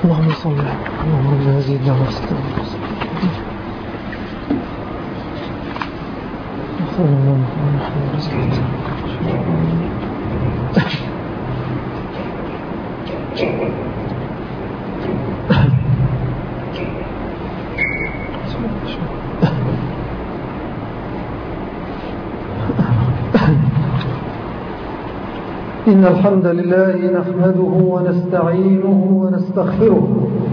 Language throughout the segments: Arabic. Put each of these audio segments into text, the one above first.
اللهم صل اللهم رب هذه الدعوة إن الحمد لله نحمده ونستعينه ونستغفره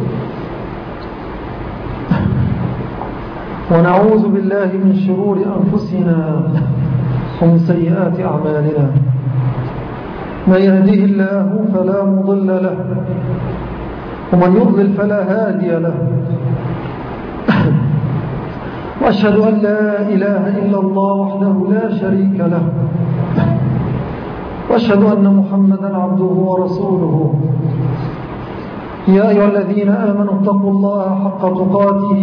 ونعوذ بالله من شرور أنفسنا ومن سيئات أعمالنا. من يهده الله فلا مضل له ومن يضلل فلا هادي له. وأشهد أن لا إله إلا الله وحده لا شريك له، وأشهد أن محمدا عبده ورسوله. يا أيها الذين آمنوا اتقوا الله حق تقاته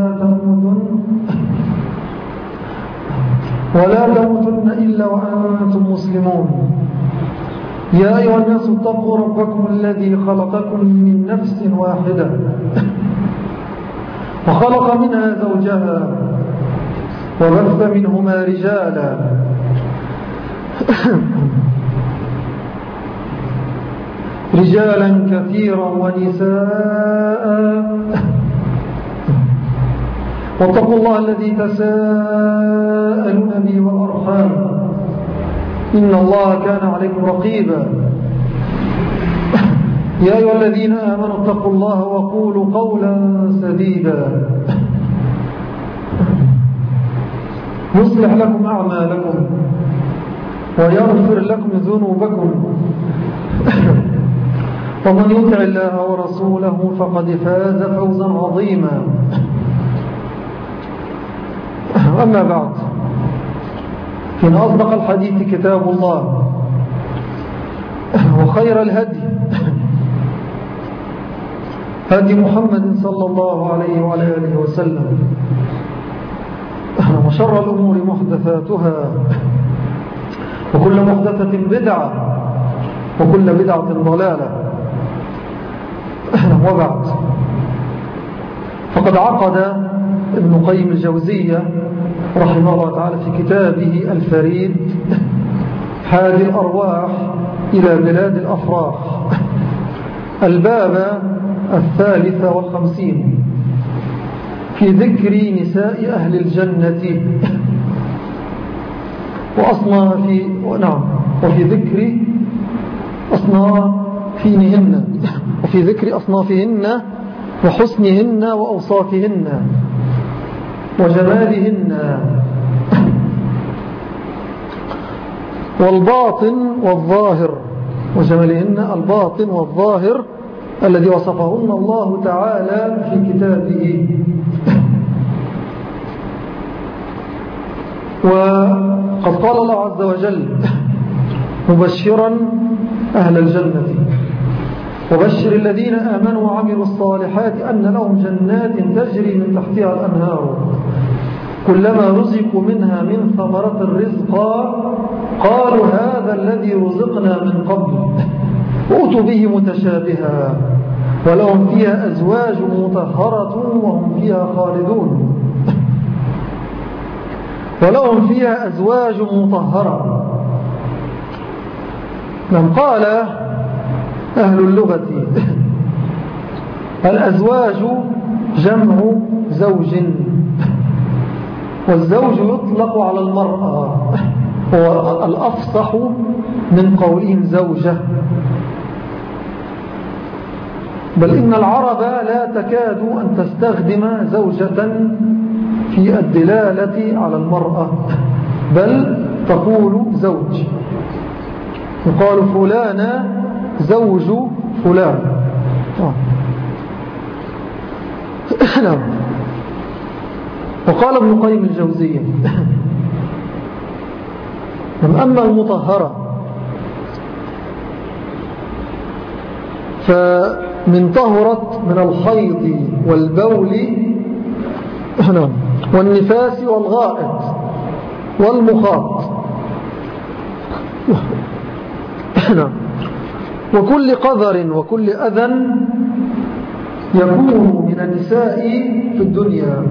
ولا تموتن إلا وأنتم مسلمون. يا أيها الناس اتقوا ربكم الذي خلقكم من نفس واحدة وخلق منها زوجها وبث منهما رجالا كثيرا ونساء. واتقوا الله الذي تساءلون به والأرحام إن الله كان عليكم رقيبا. يا أيها الذين آمنوا اتقوا الله وقولوا قولا سديدا يصلح لكم أعمالكم ويغفر لكم ذنوبكم، ومن يطع الله ورسوله فقد فاز فوزا عظيما. أما بعد، فإن أصدق الحديث كتاب الله، وخير الهدي هدي محمد صلى الله عليه وعلى آله وسلم، وشر الأمور محدثاتها، وكل محدثة بدعة، وكل بدعة ضلالة. وبعد، فقد عقد ابن قيم الجوزية رحمه الله تعالى في كتابه الفريد هادي الأرواح إلى بلاد الأفراح الباب 53 في ذكر نساء أهل الجنة وفي ذكر أصنافهن وفي ذكر أصنافهن وحسنهن وأوصافهن وجمالهن والباطن والظاهر، وجمالهن الباطن والظاهر الذي وصفهن الله تعالى في كتابه. وقد قال الله عز وجل مبشرا أهل الجنة: وبشر الذين آمنوا وعملوا الصالحات أن لهم جنات تجري من تحتها الأنهار كلما رزقوا منها من ثمرة رزقا قالوا هذا الذي رزقنا من قبل وأتوا به متشابها ولهم فيها أزواج مطهرة وهم فيها خالدون. ولهم فيها أزواج مطهرة. من قال أهل اللغة الأزواج جمع زوج، والزوج يطلق على المرأة، هو الأفصح من قولهم زوجة. بل إن العرب لا تكاد أن تستخدم زوجة في الدلالة على المرأة، بل تقول زوج. يقال فلان زوج فلان. نعم. وقال ابن قيم الجوزية: أما المطهرة فمن طهرت من الحيض والبول والنفاس والغائط والمخاط وكل قذر وكل أذى يكون من النساء في الدنيا،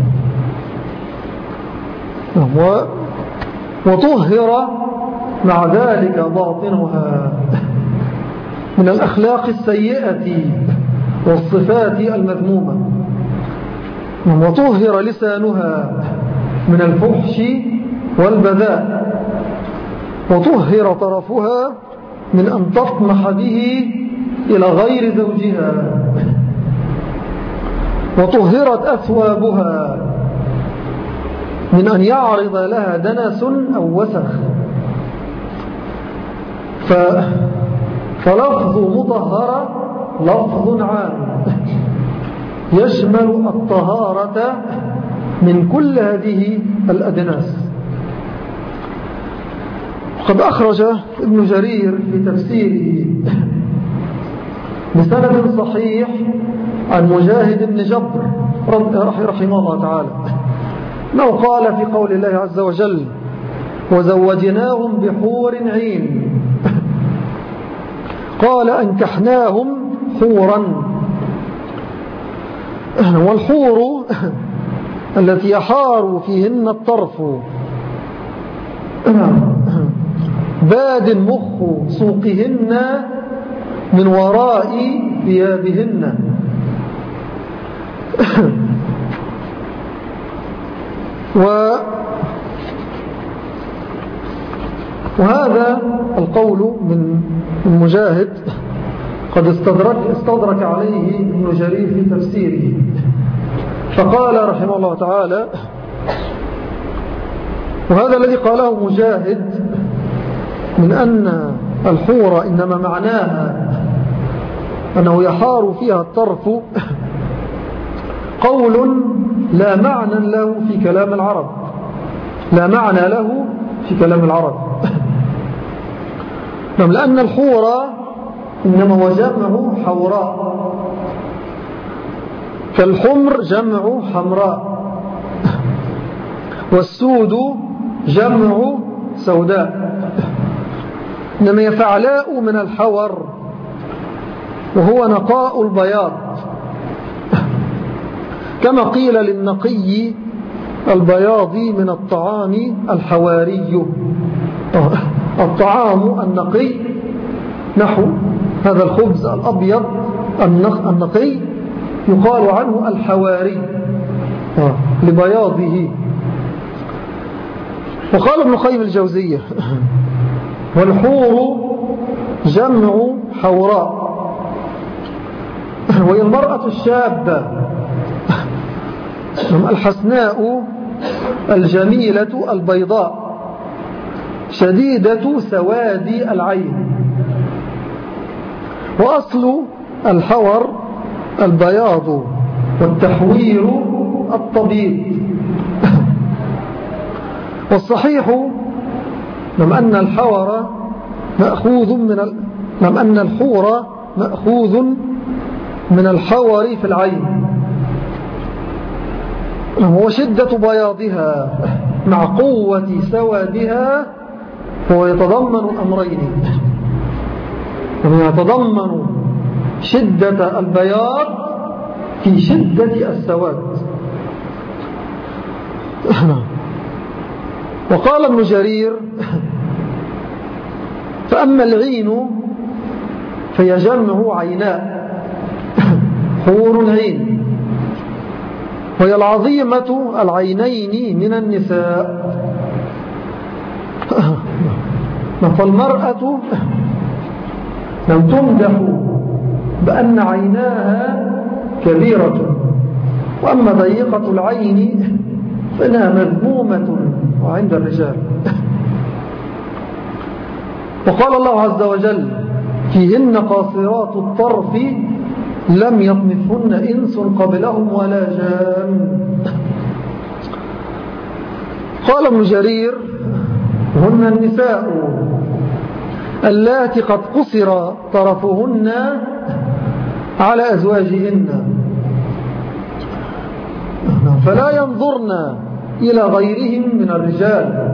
وطهر مع ذلك باطنها من الأخلاق السيئة والصفات المذمومة، وطهر لسانها من الفحش والبذاء، وطهر طرفها من أن تطمح به إلى غير زوجها، وطهرت أثوابها من أن يعرض لها دنس أو وسخ. فلفظ مطهرة لفظ عام يشمل الطهارة من كل هذه الأدناس. قد أخرج ابن جرير في تفسيره بسند صحيح عن مجاهد بن جبر رحمه الله تعالى أنه قال في قول الله عز وجل: وزوجناهم بحور عين، قال: أنكحناهم حورا. والحور التي يحار فيهن الطرف باد مخ سوقهن من وراء ثيابهن. وهذا القول من مجاهد قد استدرك عليه ابن جرير في تفسيره، فقال رحمه الله تعالى: وهذا الذي قاله مجاهد من أن الحور إنما معناها أنه يحار فيها الطرف قول لا معنى له في كلام العرب، لا معنى له في كلام العرب. لأن الحور إنما هو جمع حوراء، كالحمر جمع حمراء، والسود جمع سوداء، إنما يفعلاء من الحور وهو نقاء البياض، كما قيل للنقي البياض من الطعام الحواري. الطعام النقي نحو هذا الخبز الأبيض النقي يقال عنه الحواري لبياضه. وقال ابن القيم الجوزية: والحور جمع حوراء، وهي المرأة الشابة الحسناء الجميلة البيضاء شديدة سواد العين. وأصل الحور البياض والتحوير الطبيب. والصحيح أن الحور مأخوذ أن الحور مأخوذ من الحور في العين، هو شدة بياضها مع قوة سوادها، هو يتضمن أمرين: يتضمن شدة البياض في شدة السواد. وقال ابن جرير: فأما العين فهي جمع عيناء، حور عين، وهي العظيمة العينين من النساء. فالمرأة لم تمدح بأن عيناها كبيرة، وأما ضيقة العين فإنها مذمومة عند الرجال. وقال الله عز وجل: فيهن قاصرات الطرف لم يطمثهن إنس قبلهم ولا جان. قال ابن جرير: هن النساء اللاتي قد قصر طرفهن على أزواجهن فلا ينظرن إلى غيرهم من الرجال.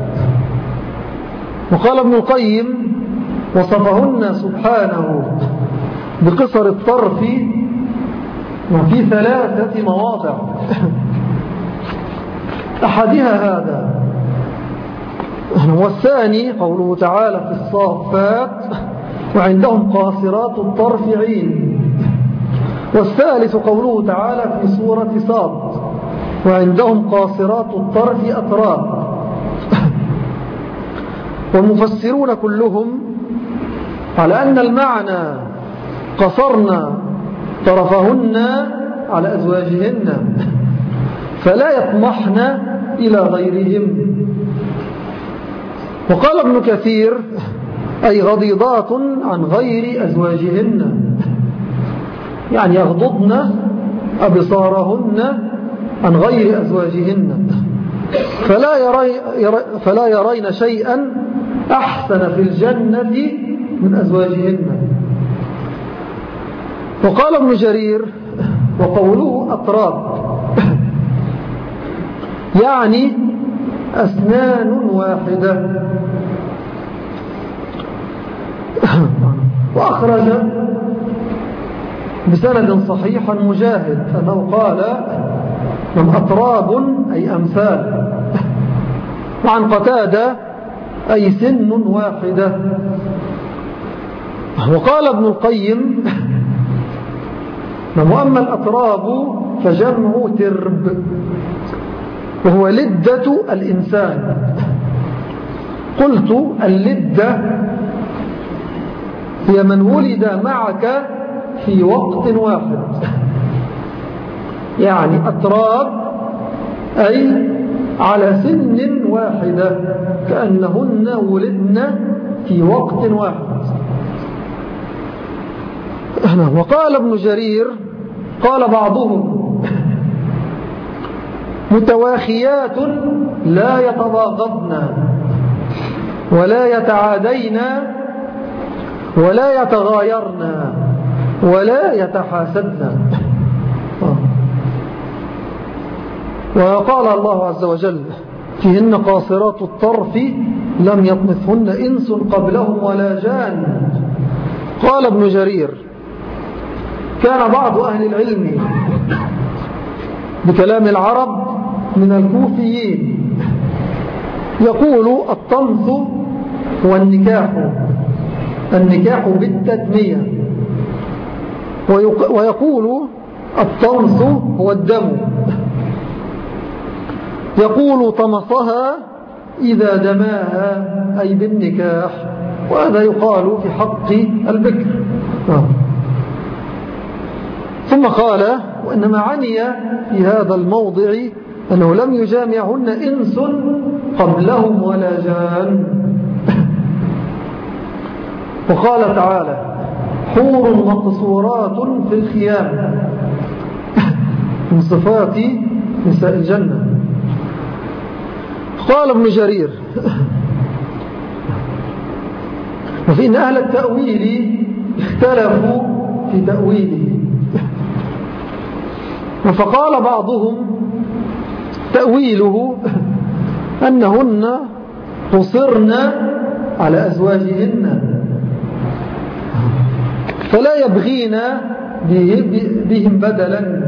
وقال ابن القيم: وصفهن سبحانه بقصر الطرف وفي 3 مواضع. أحدها هذا، والثاني قوله تعالى في الصافات وعندهم قاصرات الطرف عين. والثالث قوله تعالى في سورة صاد وعندهم قاصرات الطرف أتراب. والمفسرون كلهم على أن المعنى قصرنا طرفهن على أزواجهن فلا يطمحن إلى غيرهم. وقال ابن كثير أي غضيضات عن غير أزواجهن، يعني يغضضن أبصارهن عن غير أزواجهن فلا يرين شيئا أحسن في الجنة من أزواجهن. وقال ابن جرير وقوله أطراب يعني أسنان واحدة. وأخرج بسند صحيح مجاهد أنه قال من أطراب أي أمثال، وعن قتادة أي سن واحدة. وقال ابن القيم وأما الأطراب فجمع ترب وهو لدة الإنسان. قلت اللدة هي من ولد معك في وقت واحد، يعني أطراب أي على سن واحدة كأنهن ولدن في وقت واحد. وقال ابن جرير قال بعضهم متواخيات لا يتباغضن ولا يتعادين ولا يتغايرن ولا يتحاسدن. وقال الله عز وجل فيهن قاصرات الطرف لم يطمثهن إنس قبلهم ولا جان. قال ابن جرير كان بعض أهل العلم بكلام العرب من الكوفيين يقول الطمث هو النكاح بالتدمية، ويقول الطمث هو الدم، يقول طمثها إذا دماها أي بالنكاح، وهذا يقال في حق البكر. ثم قال وإنما عني في هذا الموضع أنه لم يجامعهن إنس قبلهم ولا جان. وقال تعالى حور مقصورات في الخيام من صفات نساء الجنة. قال ابن جرير وفي إن أهل التأويل اختلفوا في تأويله، فقال بعضهم تأويله أنهن قصرن على أزواجهن فلا يبغين بهم بدلا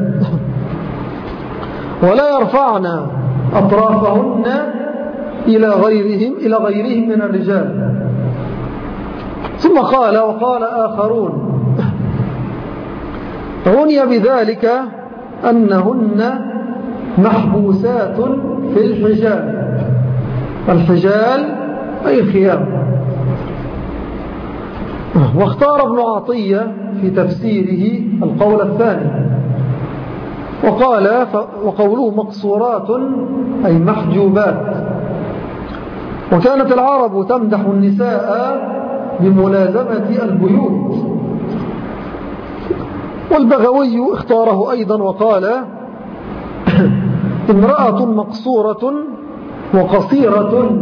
ولا يرفعن أطرافهن إلى غيرهم من الرجال. ثم قال وقال آخرون عني بذلك أنهن محبوسات في الحجال. الحجال أي الخيام. واختار ابن عطية في تفسيره القول الثاني وقال وقوله مقصورات أي محجوبات. وكانت العرب تمدح النساء بملازمة البيوت. والبغوي اختاره أيضا وقال امرأة مقصورة وقصيرة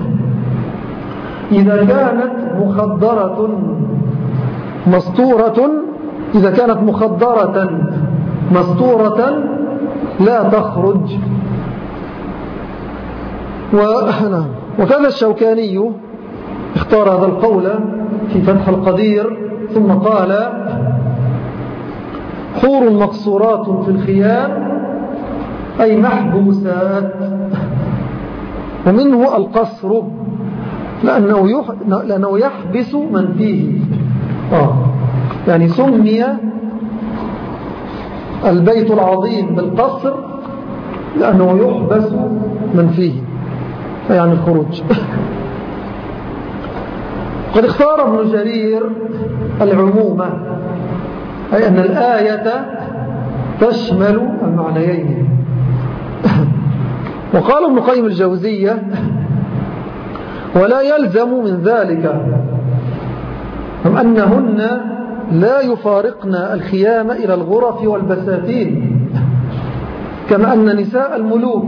إذا كانت مخدرة مستورة، إذا كانت مخدرة مستورة لا تخرج. وكذا الشوكاني اختار هذا القول في فتح القدير ثم قال حور مقصورات في الخيام أي محبوسات. ومنه القصر لأنه يحبس من فيه. يعني سمي البيت العظيم بالقصر لأنه يحبس من فيه، يعني الخروج. قد اختار ابن جرير العمومة، أي أن الآية تشمل المعنيين. وقال ابن قيم الجوزية: ولا يلزم من ذلك أنهن لا يفارقن الخيام إلى الغرف والبساتين، كما أن نساء الملوك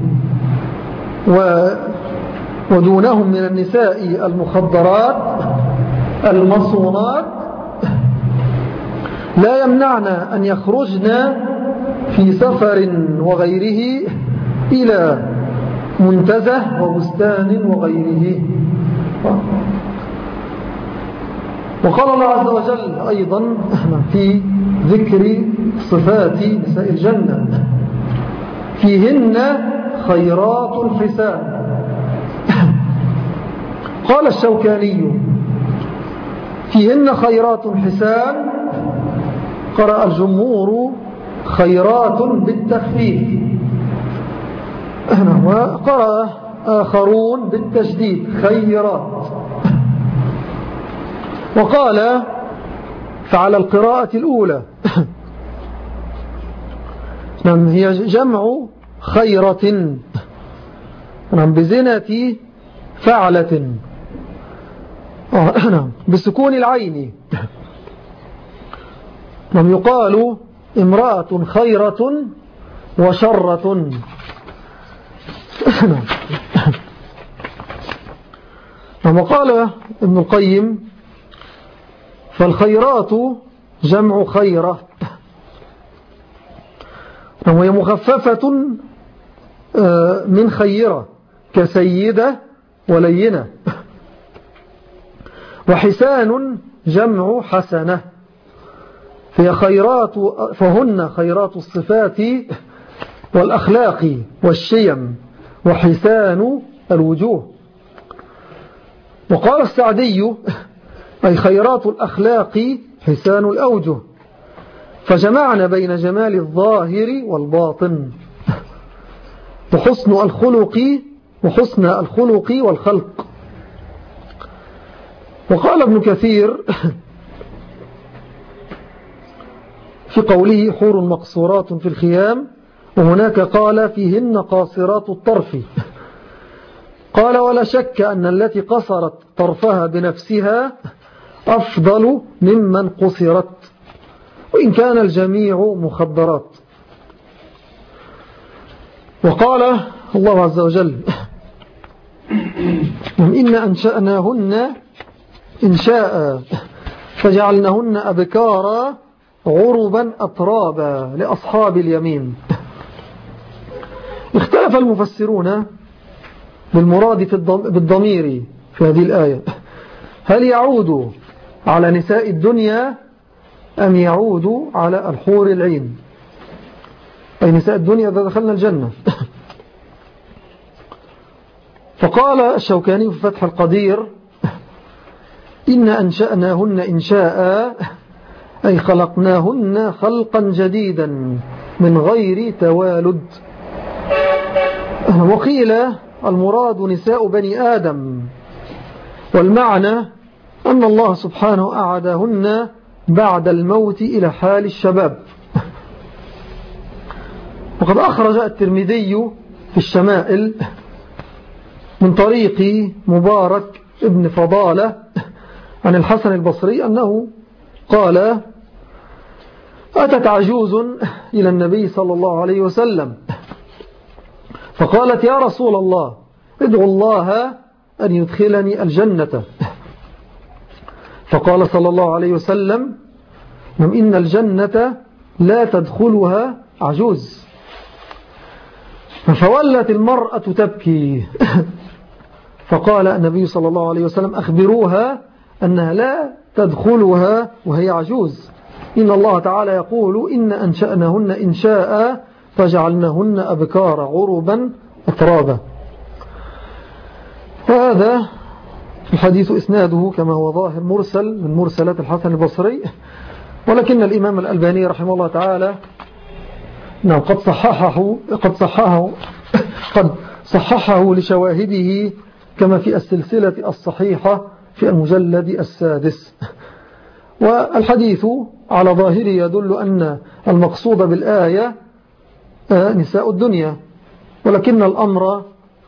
ودونهم من النساء المخدرات المصونات لا يمنعن أن يخرجن في سفر وغيره إلى منتزه وبستان وغيره. وقال الله عز وجل أيضا في ذكر صفات نساء الجنة: فيهن خيرات حسان. قال الشوكاني: فيهن خيرات حسان، قرأ الجمهور خيرات بالتخفيف، وقرأ آخرون بالتشديد خيرات. وقال: فعلى القراءة الأولى هي جمع خيرة بزنة فعلة بسكون العين. يقال امرأة خيرة وشرة. وقال ابن القيم: فالخيرات جمع خيرة، وهي مخففة من خيرة كسيدة ولينة. وحسان جمع حسنة، فهن خيرات الصفات والأخلاق والشيم، وحسان الوجوه. وقال السعدي: أي خيرات الأخلاق حسان الأوجه، فجمعنا بين جمال الظاهر والباطن وحسن الخلق والخلق. وقال ابن كثير في قوله: حور مقصورات في الخيام، وهناك قال: فيهن قاصرات الطرف. قال: ولا شك أن التي قصرت طرفها بنفسها أفضل ممن قصرت، وإن كان الجميع مخدرات. وقال الله عز وجل: إن أنشأناهن إنشاء فجعلناهن أبكارا عربا أترابا لأصحاب اليمين. اختلف المفسرون بالمراد بالضمير في هذه الآية، هل يعود على نساء الدنيا أم يعود على الحور العين، أي نساء الدنيا إذا دخلنا الجنة. فقال الشوكاني في فتح القدير: إن أنشأناهن إنشاء، أي خلقناهن خلقا جديدا من غير توالد. وقيل المراد نساء بني آدم، والمعنى أن الله سبحانه أعادهن بعد الموت إلى حال الشباب. وقد أخرج الترمذي في الشمائل من طريق مبارك ابن فضالة عن الحسن البصري أنه قال: أتت عجوز إلى النبي صلى الله عليه وسلم فقالت: يا رسول الله، ادعو الله أن يدخلني الجنة. فقال صلى الله عليه وسلم: إن الجنة لا تدخلها عجوز. فولت المرأة تبكي، فقال النبي صلى الله عليه وسلم: أخبروها أنها لا تدخلها وهي عجوز. إن الله تعالى يقول إن أنشأناهن إنشاء فجعلناهن أبكار عربا أترابا. وهذا الحديث إسناده كما هو ظاهر مرسل من مرسلات الحسن البصري، ولكن الإمام الألباني رحمه الله تعالى قد صححه لشواهده كما في السلسلة الصحيحة في المجلد السادس. والحديث على ظاهره يدل أن المقصود بالآية نساء الدنيا، ولكن الأمر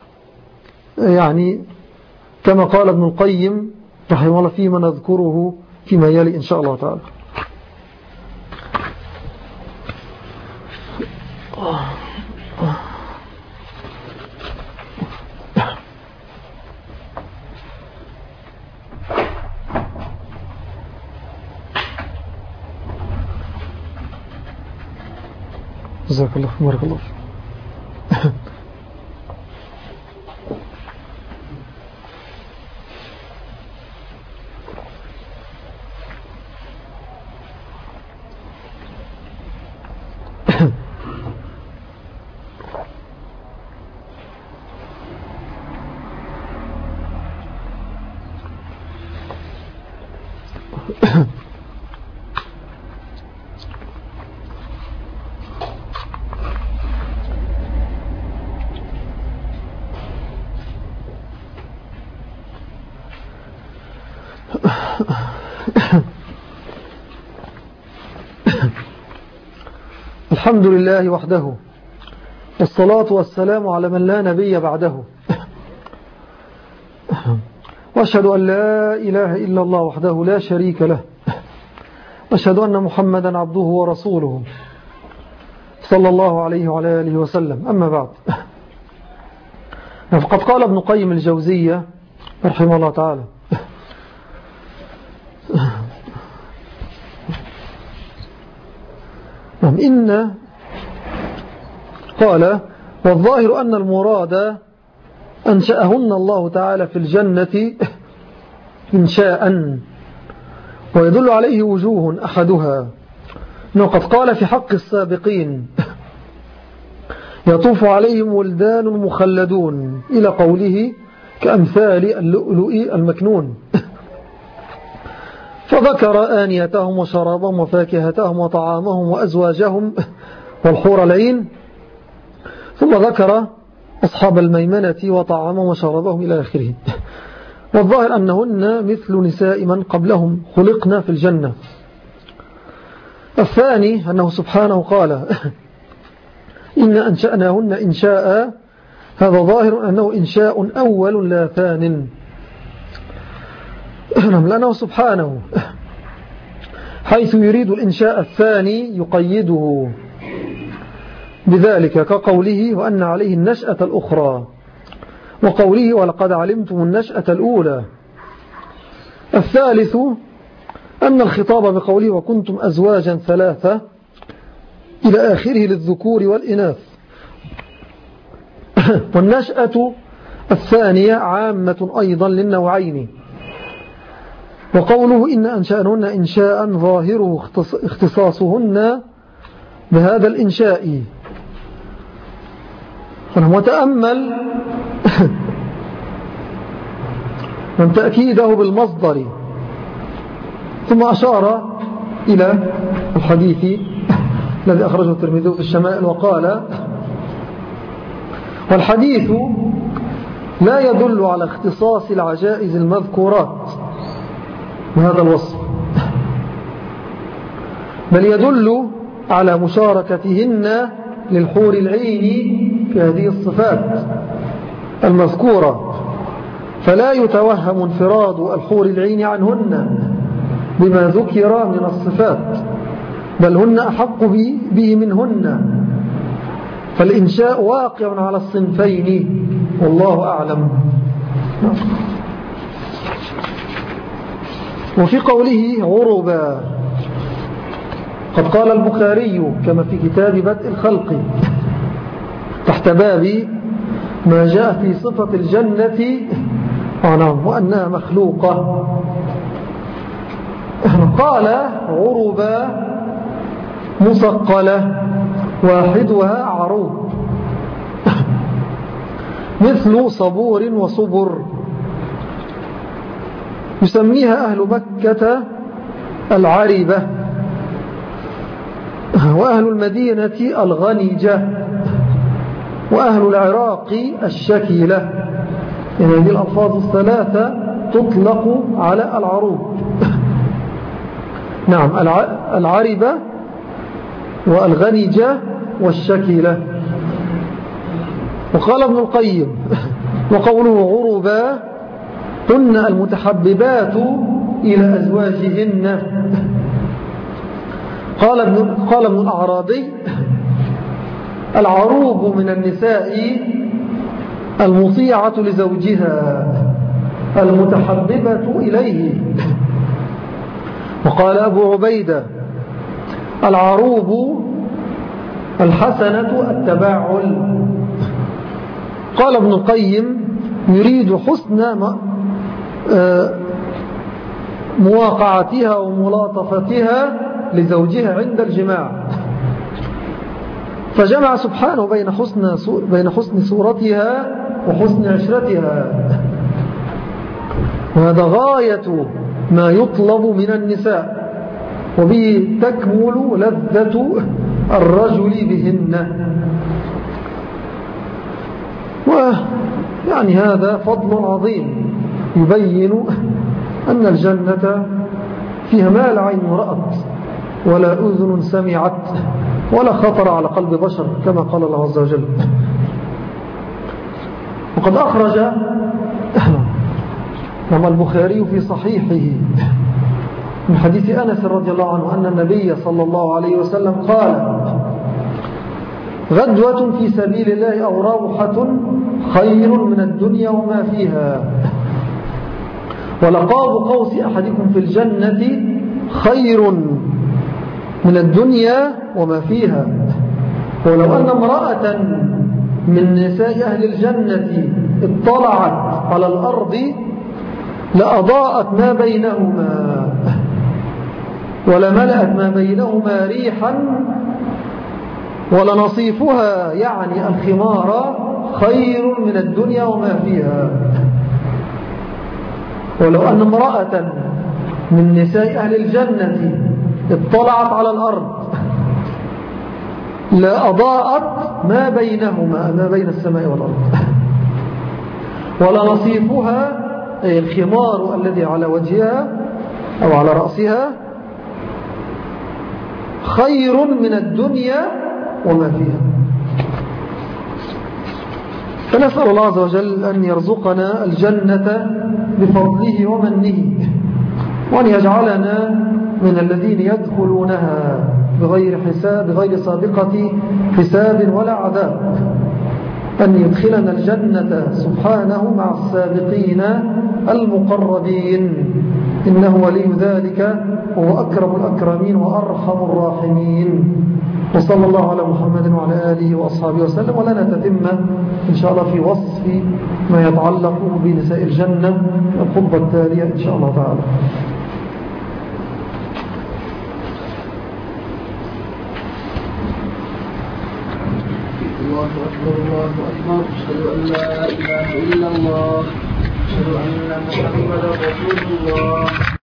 يعني كما قال ابن القيم رحمه الله فيما نذكره فيما يلي إن شاء الله تعالى. جزاك الله بارك الله فيك. الحمد لله وحده، والصلاة والسلام على من لا نبي بعده، وأشهد أن لا إله إلا الله وحده لا شريك له، وأشهد أن محمدا عبده ورسوله صلى الله عليه وعلى آله وسلم. أما بعد، فقد قال ابن قيم الجوزية رحمه الله تعالى: إن قال: والظاهر أن المراد أنشأهن الله تعالى في الجنة إنشاء، ويدل عليه وجوه أحدها أنه قد قال في حق السابقين: يطوف عليهم ولدان مخلدون، إلى قوله كأمثال اللؤلؤ المكنون، فذكر آنيتهم وشرابهم وفاكهتهم وطعامهم وأزواجهم والحور العين، ثم ذكر أصحاب الميمنة وطعامهم وشرابهم إلى آخره. والظاهر أنهن مثل نساء من قبلهم خلقنا في الجنة. الثاني أنه سبحانه قال: إن أنشأناهن إنشاء، هذا ظاهر أنه إنشاء أول لا ثان، لأنه سبحانه حيث يريد الإنشاء الثاني يقيده بذلك، كقوله: وأن عليه النشأة الأخرى، وقوله: ولقد علمتم النشأة الأولى. الثالث أن الخطاب بقوله: وكنتم أزواجا ثلاثة إلى آخره للذكور والإناث، والنشأة الثانية عامة أيضا للنوعين. وقوله: إن أنشأنهن إنشاء، ظاهره اختصاصهن بهذا الإنشاء. وتأمل من تأكيده بالمصدر، ثم أشار إلى الحديث الذي أخرجه الترمذي في الشمائل وقال: والحديث لا يدل على اختصاص العجائز المذكورات بهذا الوصف، بل يدل على مشاركتهن للحور العين في هذه الصفات المذكورة، فلا يتوهم انفراد الحور العين عنهن بما ذكر من الصفات، بل هن أحق به منهن، فالإنشاء واقع على الصنفين، والله أعلم. وفي قوله عربا، قد قال البخاري كما في كتاب بدء الخلق تحت باب ما جاء في صفة الجنة وأنها مخلوقة، قال عربا مثقلة واحدها عروض مثل صبور وصبر، يسميها أهل مكة العربة، وأهل المدينة الغنجة، وأهل العراق الشكيلة. يعني هذه الألفاظ الثلاثة تطلق على العروض. نعم، العربة والغنجة والشكيلة. وقال ابن القيم: وقوله غربا هن المتحببات إلى أزواجهن. قال ابن الأعرابي: العروب من النساء المطيعة لزوجها المتحببة إليه. وقال أبو عبيدة: العروب الحسنة التباعل. قال ابن القيم: يريد حسن مواقعتها وملاطفتها لزوجها عند الجماع، فجمع سبحانه بين حسن صورتها وحسن عشرتها، وهذا غاية ما يطلب من النساء، وبه تكمل لذة الرجل بهن. ويعني هذا فضل عظيم يبين أن الجنة فيها ما لا عين رأت ولا أذن سمعت ولا خطر على قلب بشر، كما قال الله عز وجل. وقد أخرج البخاري في صحيحه من حديث أنس رضي الله عنه أن النبي صلى الله عليه وسلم قال: غدوة في سبيل الله أو روحة خير من الدنيا وما فيها، ولقاب قوس أحدكم في الجنة خير من الدنيا وما فيها. ولو أن امرأة من نساء أهل الجنة اطلعت على الأرض لأضاءت ما بينهما ولملأت ما بينهما ريحا، ولنصيفها يعني الخمار خير من الدنيا وما فيها. ولو أن امرأة من نساء أهل الجنة اطلعت على الأرض لأضاءت ما بينهما، ما بين السماء والأرض، ولنصيفها أي الخمار الذي على وجهها أو على رأسها خير من الدنيا وما فيها. فنسأل الله عز وجل أن يرزقنا الجنة بفضله ومنه، وأن يجعلنا من الذين يدخلونها بغير سابقة حساب ولا عذاب، أن يدخلنا الجنة سبحانه مع السابقين المقربين، إنه ولي ذلك وهو أكرم الأكرمين وأرحم الراحمين. وصلى الله على محمد وعلى آله وأصحابه وسلم. ولنا تتمة إن شاء الله في وصف ما يتعلق بنساء الجنة الخطبة التالية إن شاء الله تعالى. الله أكبر الله أكبر، أشهد أن لا إله إلا الله، أشهد أن محمدا رسول الله.